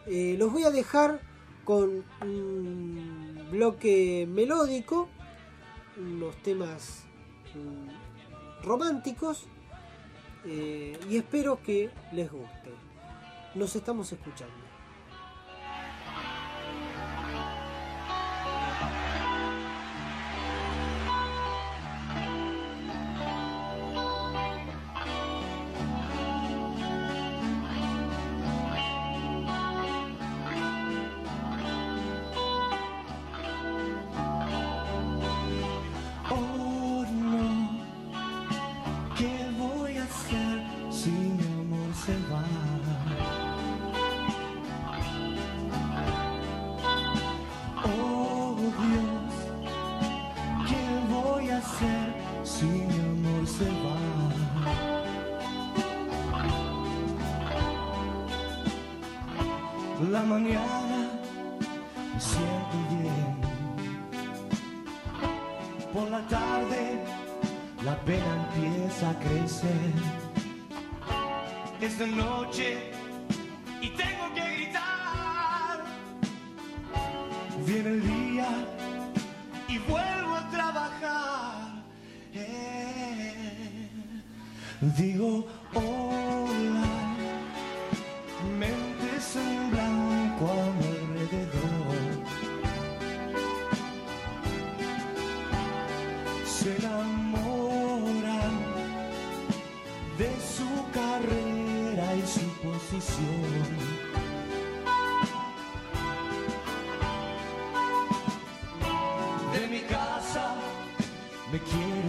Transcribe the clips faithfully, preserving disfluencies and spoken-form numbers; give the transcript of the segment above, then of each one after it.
Eh, los voy a dejar con un bloque melódico, unos temas mm, románticos, eh, y espero que les guste. Nos estamos escuchando. La mañana me siento bien, por la tarde la pena empieza a crecer. Es de noche y tengo que gritar. Viene el día y vuelvo a trabajar. Eh, digo hola, mentes en blanco a mi alrededor. Se enamoran de su carrera y su posición. De mi casa me quiero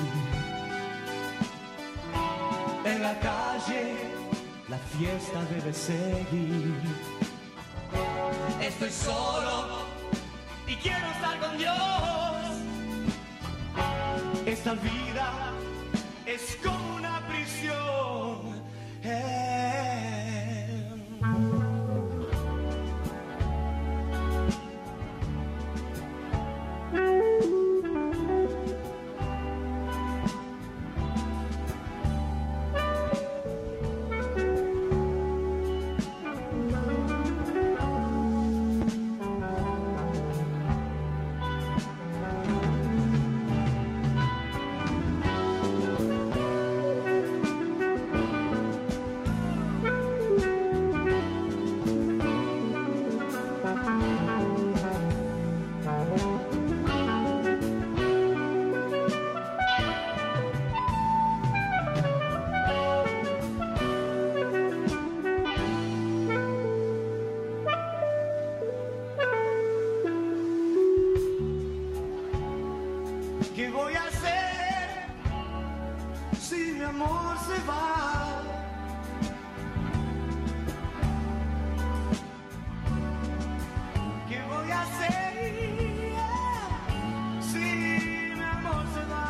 ir. En la calle la fiesta debe seguir. Estoy solo y quiero estar con Dios. Esta vida es como una prisión. Eh. ¿Qué voy a hacer si mi amor se va? ¿Qué voy a hacer si mi amor se va?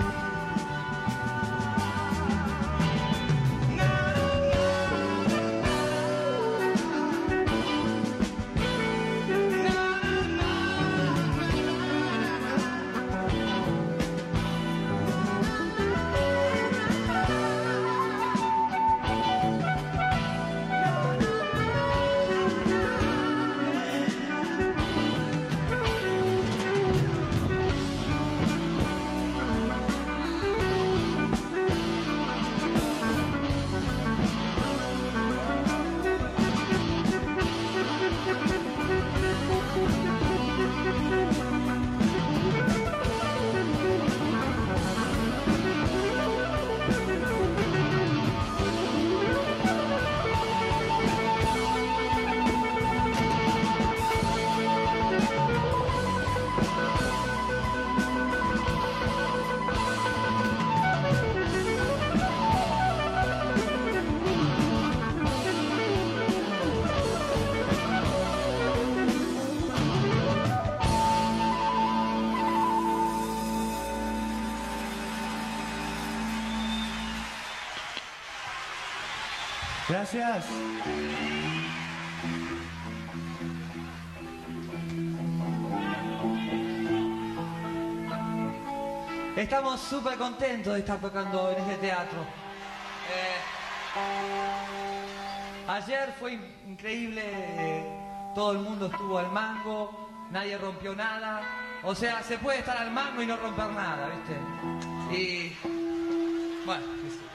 Na, Gracias. Estamos súper contentos de estar tocando en este teatro. Eh, Ayer fue in- increíble, eh, todo el mundo estuvo al mango, nadie rompió nada. O sea, se puede estar al mango y no romper nada, ¿viste? Y bueno, qué sé.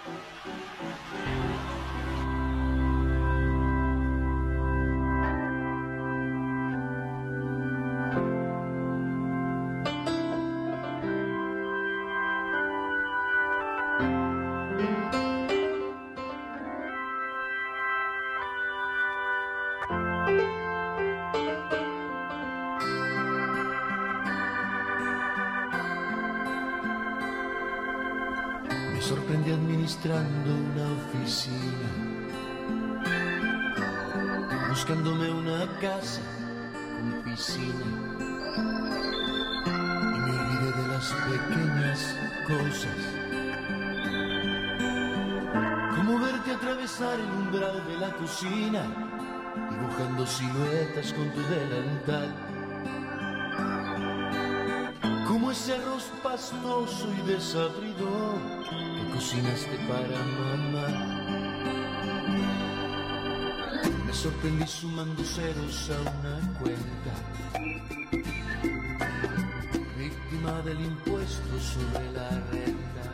Sorprendí administrando una oficina, buscándome una casa con piscina, y me olvidé de las pequeñas cosas, como verte atravesar el umbral de la cocina, dibujando siluetas con tu delantal, como ese arroz pastoso y desabrido que cocinaste para mamá. Me sorprendí sumando ceros a una cuenta, víctima del impuesto sobre la renta,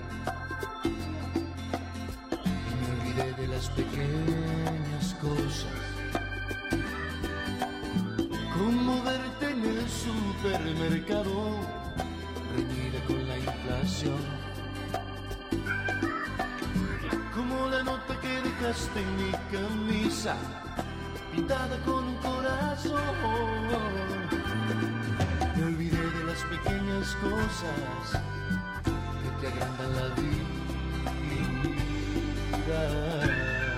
y me olvidé de las pequeñas cosas, como verte en el supermercado, reñida con la inflación, como la nota que dejaste en mi camisa, pintada con un corazón. Me olvidé de las pequeñas cosas que te agrandan la vida.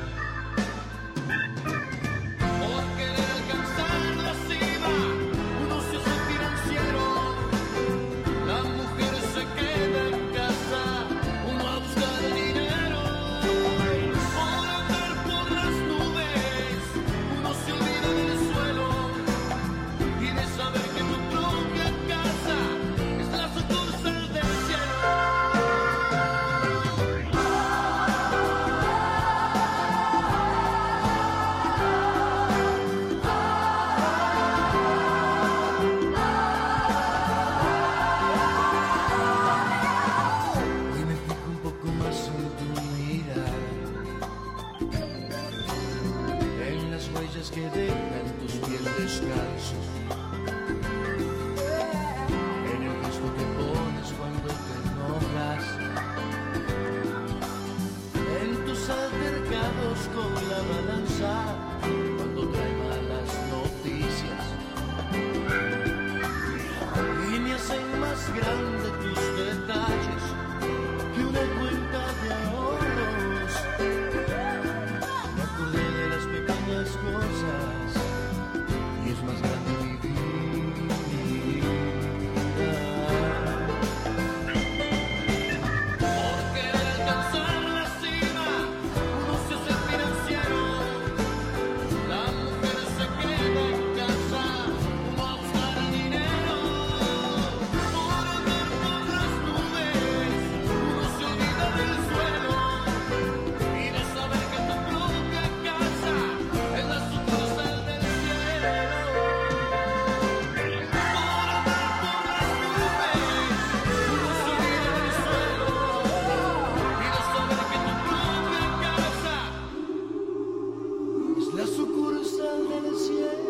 Que dejan tus pies descalzos, en el gesto que pones cuando te enojas, en tus altercados con la balanza, cuando trae malas noticias, y me hacen más grande tus detalles que una cuenta de ahorros. Me acordé de las pequeñas cosas y es más grande mi vida. Por querer alcanzar la cima, uno se hace financiero, la mujer se queda en casa, uno a buscar el dinero. Por andar por las nubes, uno se olvida del suelo y de saber que tu propia casa es la sucursal del cielo. Por andar por las nubes, uno se olvida del suelo y de saber que tu propia casa es la sucursal del cielo.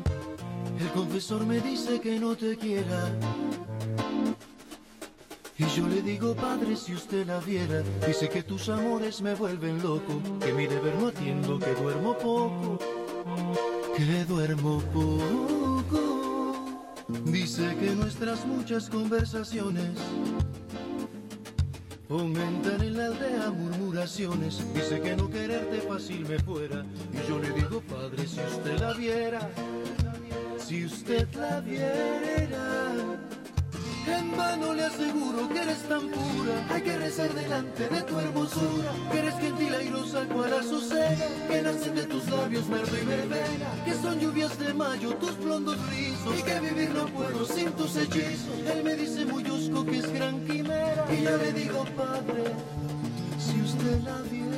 El confesor me dice que no te quiera y yo le digo, padre, si usted la viera, dice que tus amores me vuelven loco, que mi deber no atiendo, que duermo poco, que duermo poco. Dice que nuestras muchas conversaciones aumentan en la aldea murmuraciones. Dice que no quererte fácil me fuera, y yo le digo, padre, si usted la viera, si usted la viera, en vano le aseguro que eres tan pura. Hay que rezar delante de tu hermosura, que eres gentil, airosa, cual azucena, que nacen de tus labios merlo y verbena, que son lluvias de mayo tus blondos rizos, y que vivir no puedo sin tus hechizos. Él me dice muy husco que es gran quimera, y yo le digo, padre, si usted la viera.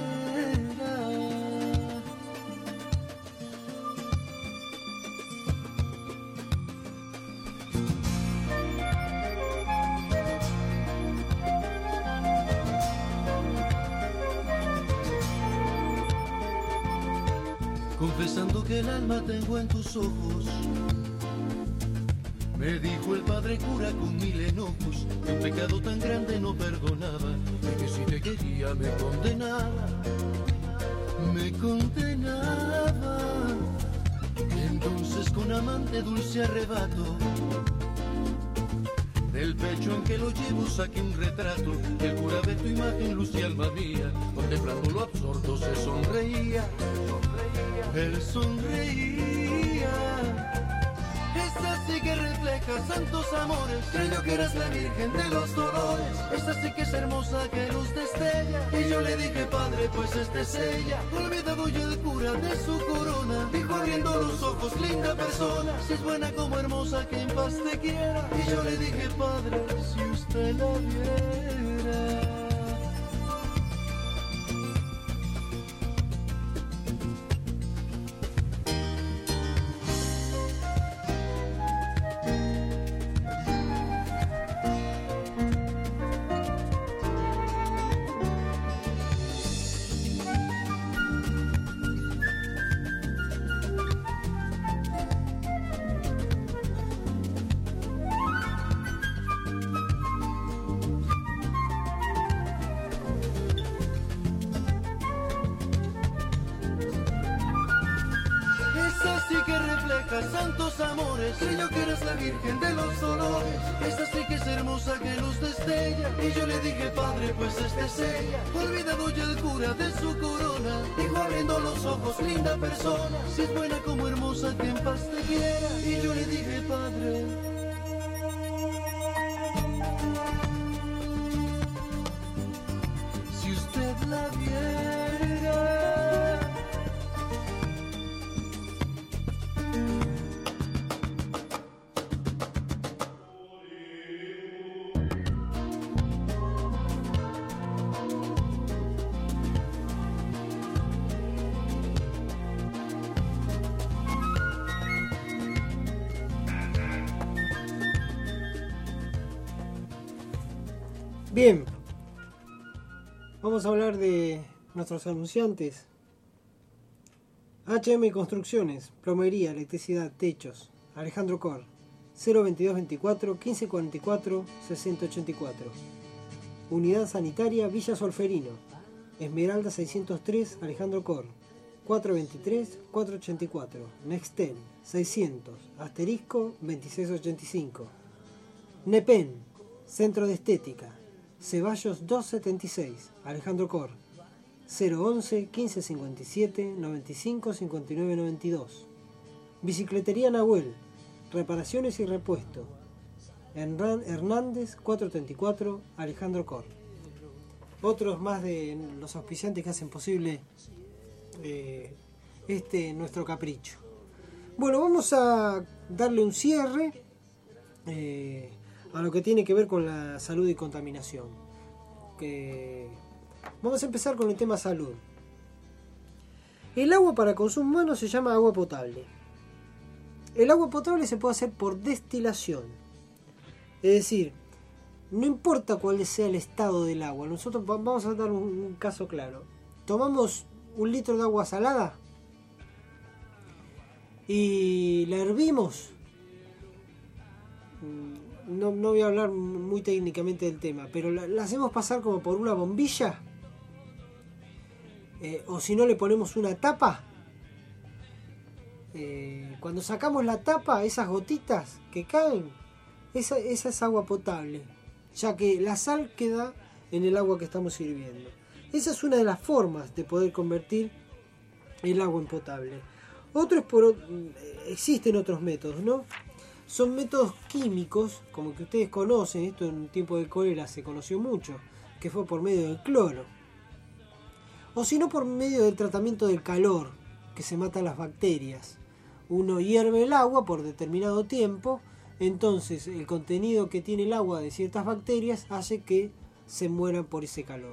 Confesando que el alma tengo en tus ojos, me dijo el padre cura con mil enojos, que un pecado tan grande no perdonaba, y que si te quería me condenaba, me condenaba. Entonces con amante dulce arrebato, del pecho en que lo llevo saqué un retrato, y el cura ve tu imagen, luz y alma mía, contemplándolo absorto se sonreía. Él sonreía. Esa sí que refleja santos amores, creyó que eras la virgen de los dolores. Esa sí que es hermosa, que luz destella. Y yo le dije, padre, pues esta es ella. Olvidado yo el cura de su corona, dijo abriendo los ojos, linda persona, si es buena como hermosa, que en paz te quiera. Y yo le dije, padre, si usted la viera. Santos amores, creyó que eras la virgen de los dolores. Esta sí que es hermosa, que luz destella. Y yo le dije, padre, pues esta es ella. Olvidado ya el cura de su corona, dijo abriendo los ojos, linda persona, si es buena como hermosa, que en paz te quiera. Y yo le dije, padre, si usted la viera. Bien, vamos a hablar de nuestros anunciantes. H M Construcciones, plomería, electricidad, techos. Alejandro Cor, cero veintidós veinticuatro quince cuarenta y cuatro sesenta ochenta y cuatro. Unidad Sanitaria Villa Solferino, Esmeralda seiscientos tres, Alejandro Cor, cuatrocientos veintitrés cuatrocientos ochenta y cuatro. Nextel, seiscientos, asterisco veintiséis ochenta y cinco. Nepen, Centro de Estética, Ceballos doscientos setenta y seis, Alejandro Cor, cero once quince cincuenta y siete noventa y cinco cincuenta y nueve noventa y dos. Bicicletería Nahuel, reparaciones y repuesto, Hernández cuatrocientos treinta y cuatro, Alejandro Cor. Otros más de los auspiciantes que hacen posible eh, este nuestro capricho. Bueno, vamos a darle un cierre eh, a lo que tiene que ver con la salud y contaminación. Que vamos a empezar con el tema salud. El agua para consumo humano se llama agua potable. El agua potable se puede hacer por destilación. Es decir, no importa cuál sea el estado del agua. Nosotros vamos a dar un, un caso claro. Tomamos un litro de agua salada y la hervimos. no, no voy a hablar muy técnicamente del tema, pero la, la hacemos pasar como por una bombilla, eh, o si no le ponemos una tapa. Eh, cuando sacamos la tapa, esas gotitas que caen, esa, esa es agua potable, ya que la sal queda en el agua que estamos sirviendo. Esa es una de las formas de poder convertir el agua en potable. Otro es por, existen otros métodos, ¿no? Son métodos químicos, como que ustedes conocen, esto en tiempo de cólera se conoció mucho, que fue por medio del cloro. O si no, por medio del tratamiento del calor, que se matan las bacterias. Uno hierve el agua por determinado tiempo, entonces el contenido que tiene el agua de ciertas bacterias hace que se mueran por ese calor.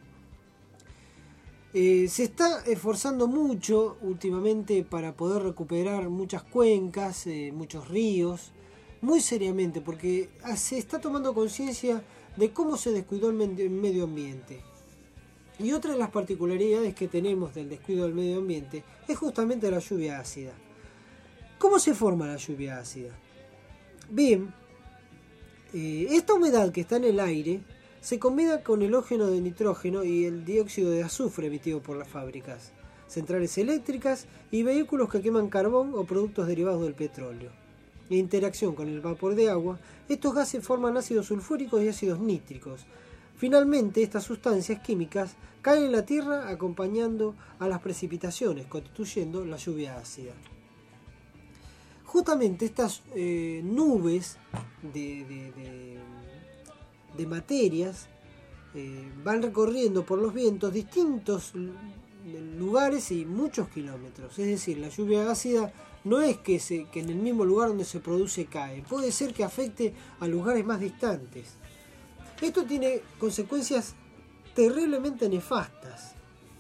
Eh, se está esforzando mucho últimamente para poder recuperar muchas cuencas, eh, muchos ríos, muy seriamente, porque se está tomando conciencia de cómo se descuidó el medio ambiente. Y otra de las particularidades que tenemos del descuido del medio ambiente es justamente la lluvia ácida. ¿Cómo se forma la lluvia ácida? Bien, eh, esta humedad que está en el aire se combina con el óxido de nitrógeno y el dióxido de azufre emitido por las fábricas, centrales eléctricas y vehículos que queman carbón o productos derivados del petróleo. En interacción con el vapor de agua, estos gases forman ácidos sulfúricos y ácidos nítricos. Finalmente, estas sustancias químicas caen en la tierra acompañando a las precipitaciones, constituyendo la lluvia ácida. Justamente estas eh, nubes de, de, de, de materias eh, van recorriendo por los vientos distintos lugares y muchos kilómetros. Es decir, la lluvia ácida no es que, se, que en el mismo lugar donde se produce cae, puede ser que afecte a lugares más distantes. Esto tiene consecuencias terriblemente nefastas.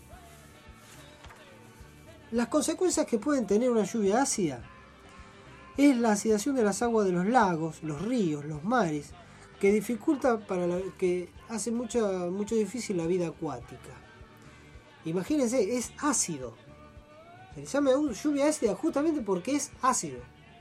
Las consecuencias que pueden tener una lluvia ácida es la acidación de las aguas de los lagos, los ríos, los mares, que dificulta para la, que hace mucha, mucho difícil la vida acuática. Imagínense, es ácido. Se le llama lluvia ácida justamente porque es ácido.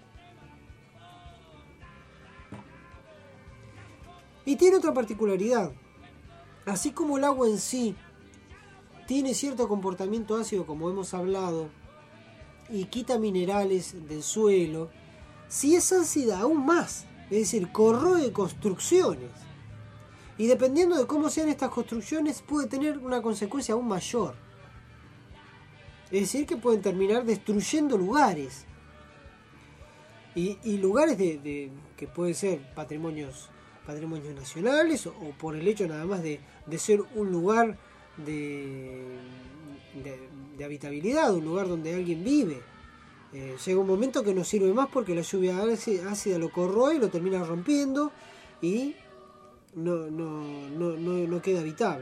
Y tiene otra particularidad. Así como el agua en sí tiene cierto comportamiento ácido, como hemos hablado, y quita minerales del suelo, si es ácida aún más, es decir, corroe construcciones. Y dependiendo de cómo sean estas construcciones, puede tener una consecuencia aún mayor. Es decir, que pueden terminar destruyendo lugares. Y, y lugares de, de, que pueden ser patrimonios, patrimonios nacionales, o, o por el hecho nada más de, de ser un lugar de, de, de habitabilidad, un lugar donde alguien vive. Eh, llega un momento que no sirve más porque la lluvia ácida lo corroe y lo termina rompiendo y no, no, no, no, no queda habitable.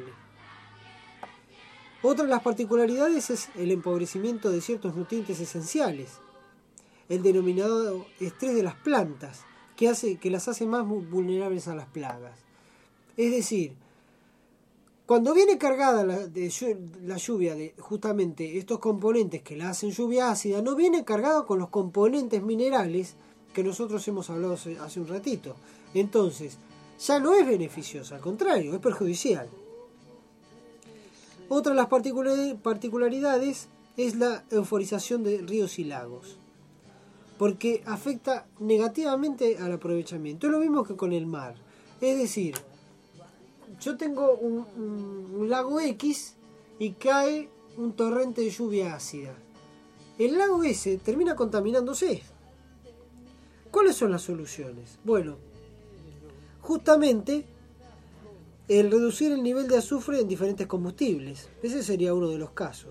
Otra de las particularidades es el empobrecimiento de ciertos nutrientes esenciales, el denominado estrés de las plantas, que, hace, que las hace más vulnerables a las plagas. Es decir, cuando viene cargada la, de, la lluvia de justamente estos componentes que la hacen lluvia ácida, no viene cargado con los componentes minerales que nosotros hemos hablado hace, hace un ratito. Entonces, ya no es beneficiosa, al contrario, es perjudicial. Otra de las particularidades es la euforización de ríos y lagos, porque afecta negativamente al aprovechamiento. Es lo mismo que con el mar. Es decir, yo tengo un, un, un lago X y cae un torrente de lluvia ácida. El lago ese termina contaminándose. ¿Cuáles son las soluciones? Bueno, justamente el reducir el nivel de azufre en diferentes combustibles. Ese sería uno de los casos.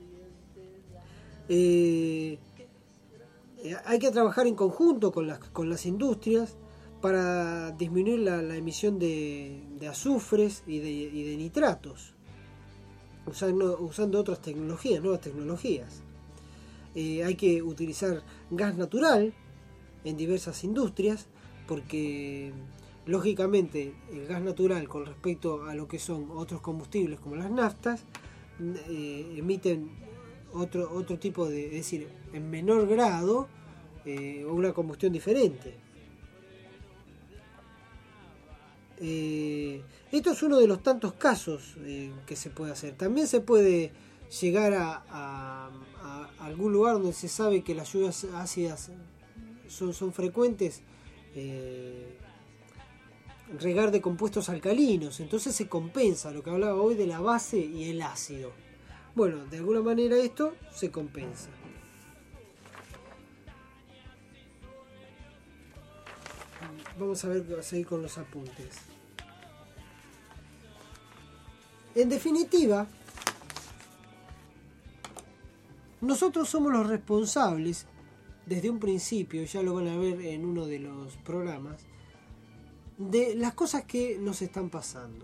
Eh, hay que trabajar en conjunto con las, con las industrias para disminuir la, la emisión de, de azufres y de, y de nitratos, usando, usando otras tecnologías, nuevas tecnologías. Eh, hay que utilizar gas natural en diversas industrias, porque lógicamente el gas natural con respecto a lo que son otros combustibles como las naftas eh, emiten otro, otro tipo de, es decir, en menor grado, eh, una combustión diferente. eh, esto es uno de los tantos casos eh, que se puede hacer. También se puede llegar a, a, a algún lugar donde se sabe que las lluvias ácidas son, son frecuentes, eh, regar de compuestos alcalinos, entonces se compensa lo que hablaba hoy de la base y el ácido. Bueno, de alguna manera esto se compensa. Vamos a ver, a seguir con los apuntes. En definitiva, nosotros somos los responsables, desde un principio, ya lo van a ver en uno de los programas, de las cosas que nos están pasando.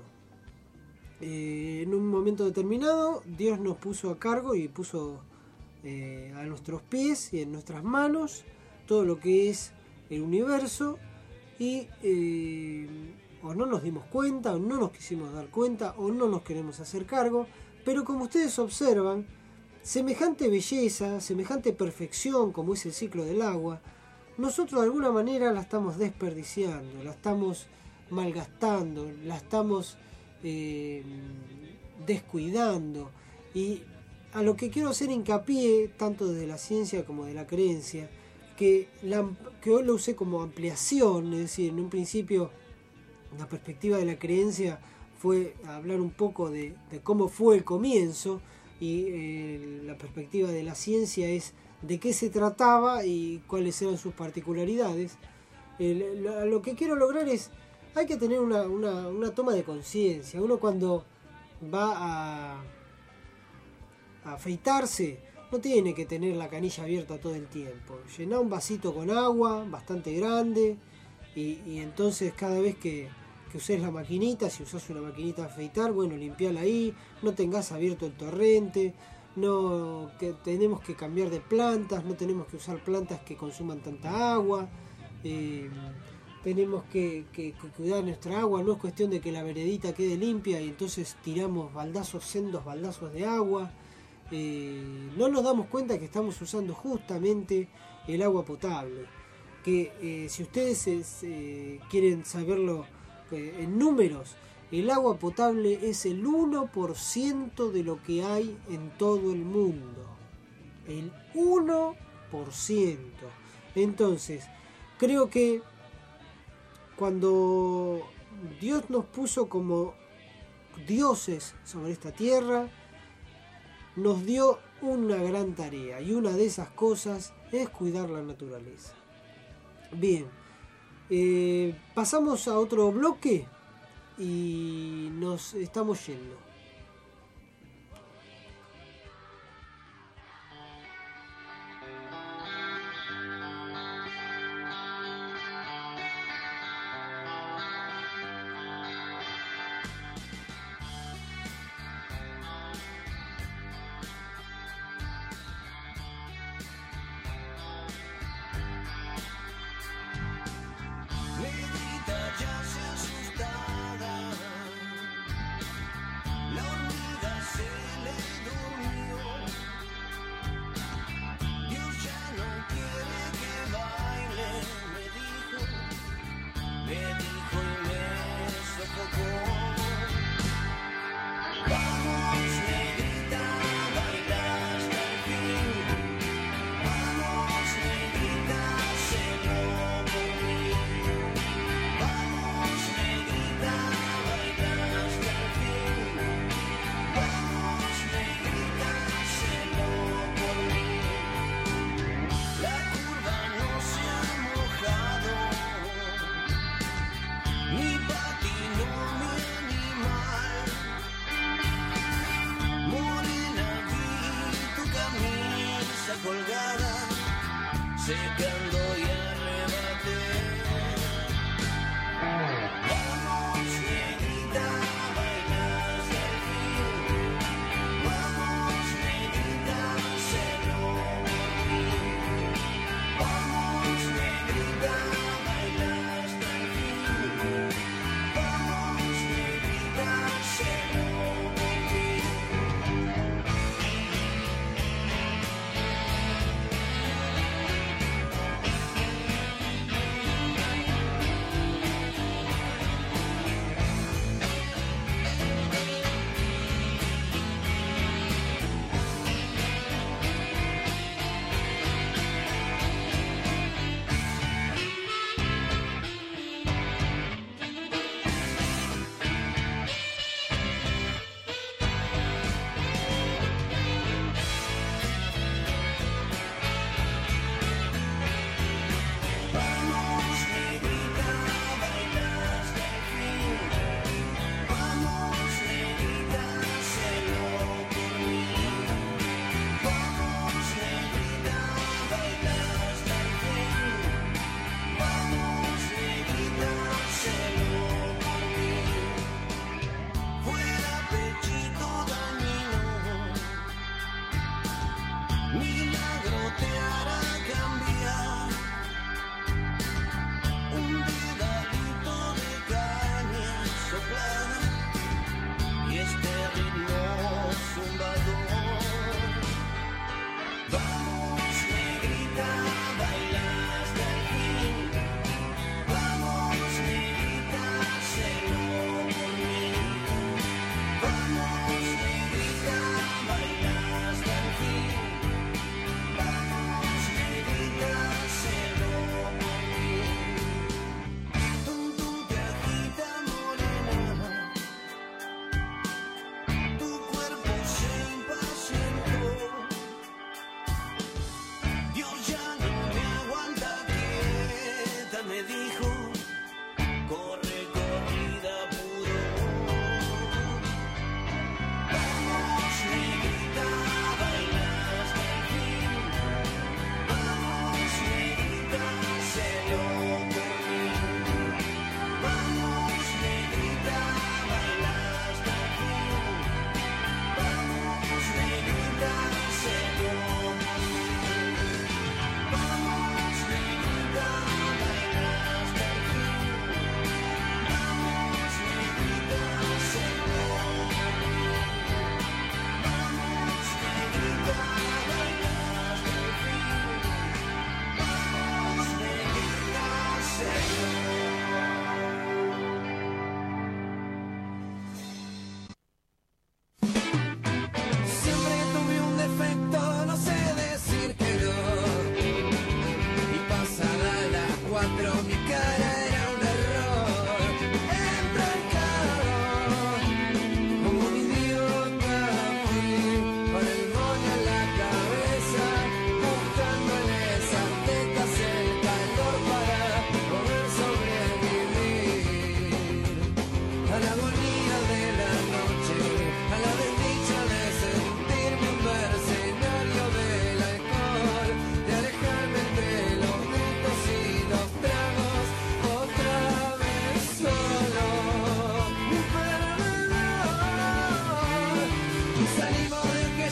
Eh, en un momento determinado, Dios nos puso a cargo y puso eh, a nuestros pies y en nuestras manos todo lo que es el universo, y eh, o no nos dimos cuenta, o no nos quisimos dar cuenta, o no nos queremos hacer cargo, pero como ustedes observan, semejante belleza, semejante perfección como es el ciclo del agua, nosotros de alguna manera la estamos desperdiciando, la estamos malgastando, la estamos eh, descuidando. Y a lo que quiero hacer hincapié, tanto desde la ciencia como de la creencia, que, la, que hoy lo usé como ampliación, es decir, en un principio la perspectiva de la creencia fue hablar un poco de, de cómo fue el comienzo, y eh, la perspectiva de la ciencia es de qué se trataba y cuáles eran sus particularidades. Eh, lo, lo que quiero lograr es, hay que tener una, una, una toma de conciencia. Uno cuando va a, a afeitarse no tiene que tener la canilla abierta todo el tiempo. Llená un vasito con agua bastante grande y, y entonces cada vez que, que uses la maquinita, si usas una maquinita de afeitar, bueno, limpiala ahí, no tengas abierto el torrente. No, que tenemos que cambiar de plantas, no tenemos que usar plantas que consuman tanta agua, eh, tenemos que, que, que cuidar nuestra agua, no es cuestión de que la veredita quede limpia y entonces tiramos baldazos, sendos baldazos de agua, eh, no nos damos cuenta que estamos usando justamente el agua potable, que eh, si ustedes eh, quieren saberlo eh, en números, el agua potable es el uno por ciento de lo que hay en todo el mundo. El uno por ciento. Entonces, creo que cuando Dios nos puso como dioses sobre esta tierra, nos dio una gran tarea. Y una de esas cosas es cuidar la naturaleza. Bien, eh, pasamos a otro bloque. Y nos estamos yendo.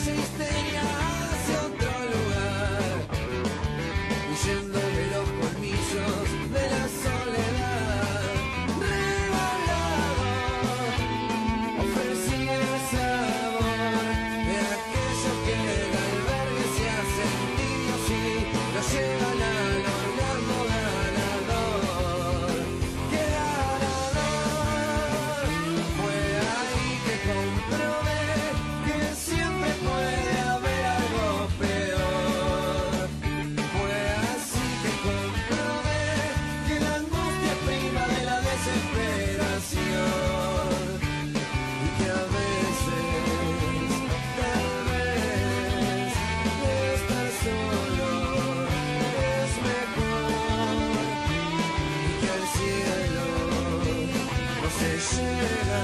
histeria hacia otro lugar, huyendo de los colmillos de la soledad. Regalado, ofrecía el sabor de aquello que el albergue se ha sentido así, lo llevan al orgasmo ganador. ¡Qué ganador! Fue ahí que comprobé que siempre puede haber algo peor. Fue así que comprobé que la angustia es prima de la desesperación y que a veces, tal vez, estar solo es mejor y que al cielo no se llega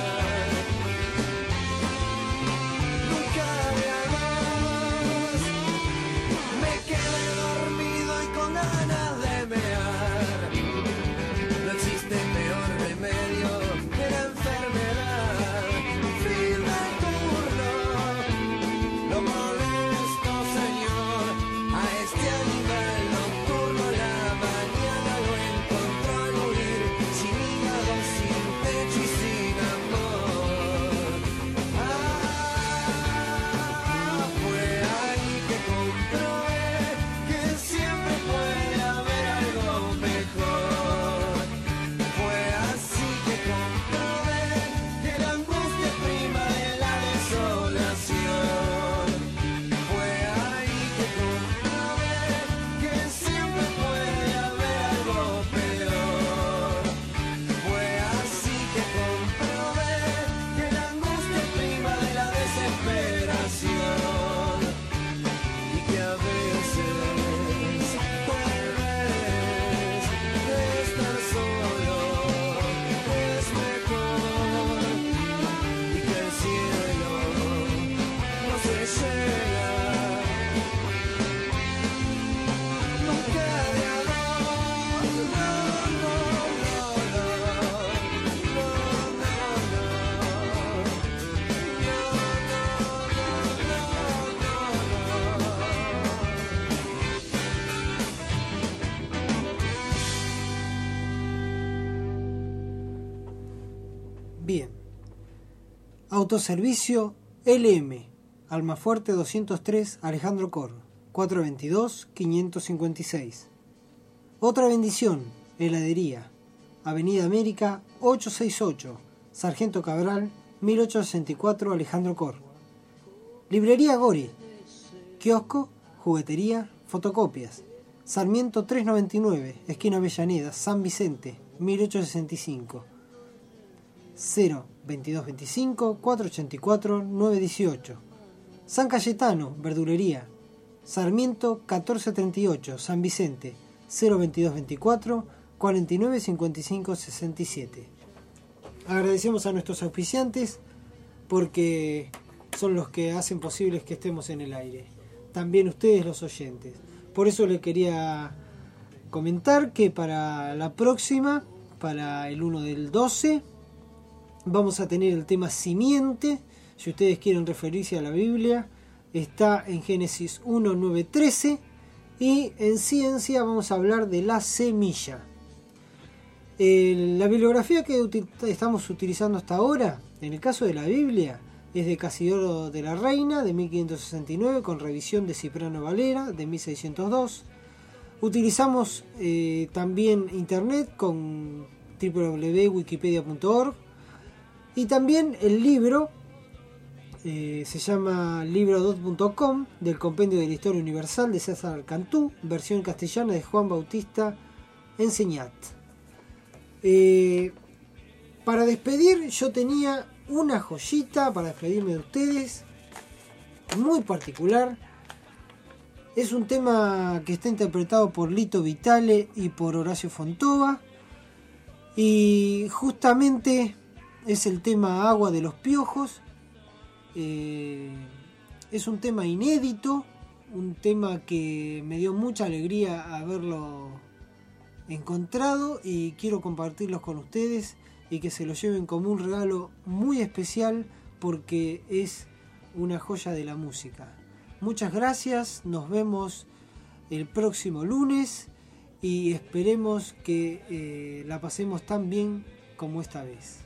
nunca de a dos. Me quedé dormido y con ganas de mear. No existe peor remedio que la enfermedad. Fin del turno, lo molesto, señor, a este animal nocturno. La mañana lo encontró al huir, sin hígado, sin techo y sin amor. Ah, fue ahí que comprobé que siempre puede haber algo mejor. Fue así que comprobé que la angustia es prima de la desolación. Fue ahí que comprobé que siempre puede haber algo peor. Fue así que comprobé que la angustia es prima de la desesperación y que a veces, tal vez, estar solo es mejor y que al cielo no se llega nunca de a dos. No, no, no, no, no, no, Bien. Autoservicio L M, Almafuerte doscientos tres, Alejandro Cor, cuatrocientos veintidós, quinientos cincuenta y seis. Otra bendición, heladería, Avenida América ochocientos sesenta y ocho, Sargento Cabral, mil ochocientos sesenta y cuatro, Alejandro Cor. Librería Gori, kiosco, juguetería, fotocopias, Sarmiento trescientos noventa y nueve, esquina Avellaneda, San Vicente, mil ochocientos sesenta y cinco. cero veintidós veinticinco, cuatrocientos ochenta y cuatro, novecientos dieciocho. San Cayetano, verdulería, Sarmiento catorce treinta y ocho, San Vicente, cero veintidós veinticuatro, cuarenta y nueve cincuenta y cinco sesenta y siete. Agradecemos a nuestros auspiciantes porque son los que hacen posible que estemos en el aire. También ustedes, los oyentes. Por eso les quería comentar que para la próxima, para el uno del doce, vamos a tener el tema simiente. Si ustedes quieren referirse a la Biblia, está en Génesis uno, nueve, trece. Y en ciencia vamos a hablar de la semilla. Eh, la bibliografía que util- estamos utilizando hasta ahora, en el caso de la Biblia, es de Casidoro de la Reina, de mil quinientos sesenta y nueve, con revisión de Cipriano Valera, de mil seiscientos dos. Utilizamos eh, también internet con doble u doble u doble u punto wikipedia punto org. Y también el libro, eh, se llama libro dot punto com, del Compendio de la Historia Universal de César Cantú, versión castellana de Juan Bautista Enseñat. Eh, para despedir, yo tenía una joyita para despedirme de ustedes, muy particular. Es un tema que está interpretado por Lito Vitale y por Horacio Fontova, y justamente es el tema Agua de los Piojos. Eh, es un tema inédito, un tema que me dio mucha alegría haberlo encontrado, y quiero compartirlos con ustedes y que se lo lleven como un regalo muy especial, porque es una joya de la música. Muchas gracias, nos vemos el próximo lunes y esperemos que eh, la pasemos tan bien como esta vez.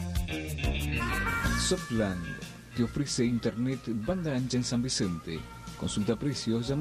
Softland te ofrece internet banda ancha en San Vicente, Consulta precios, llama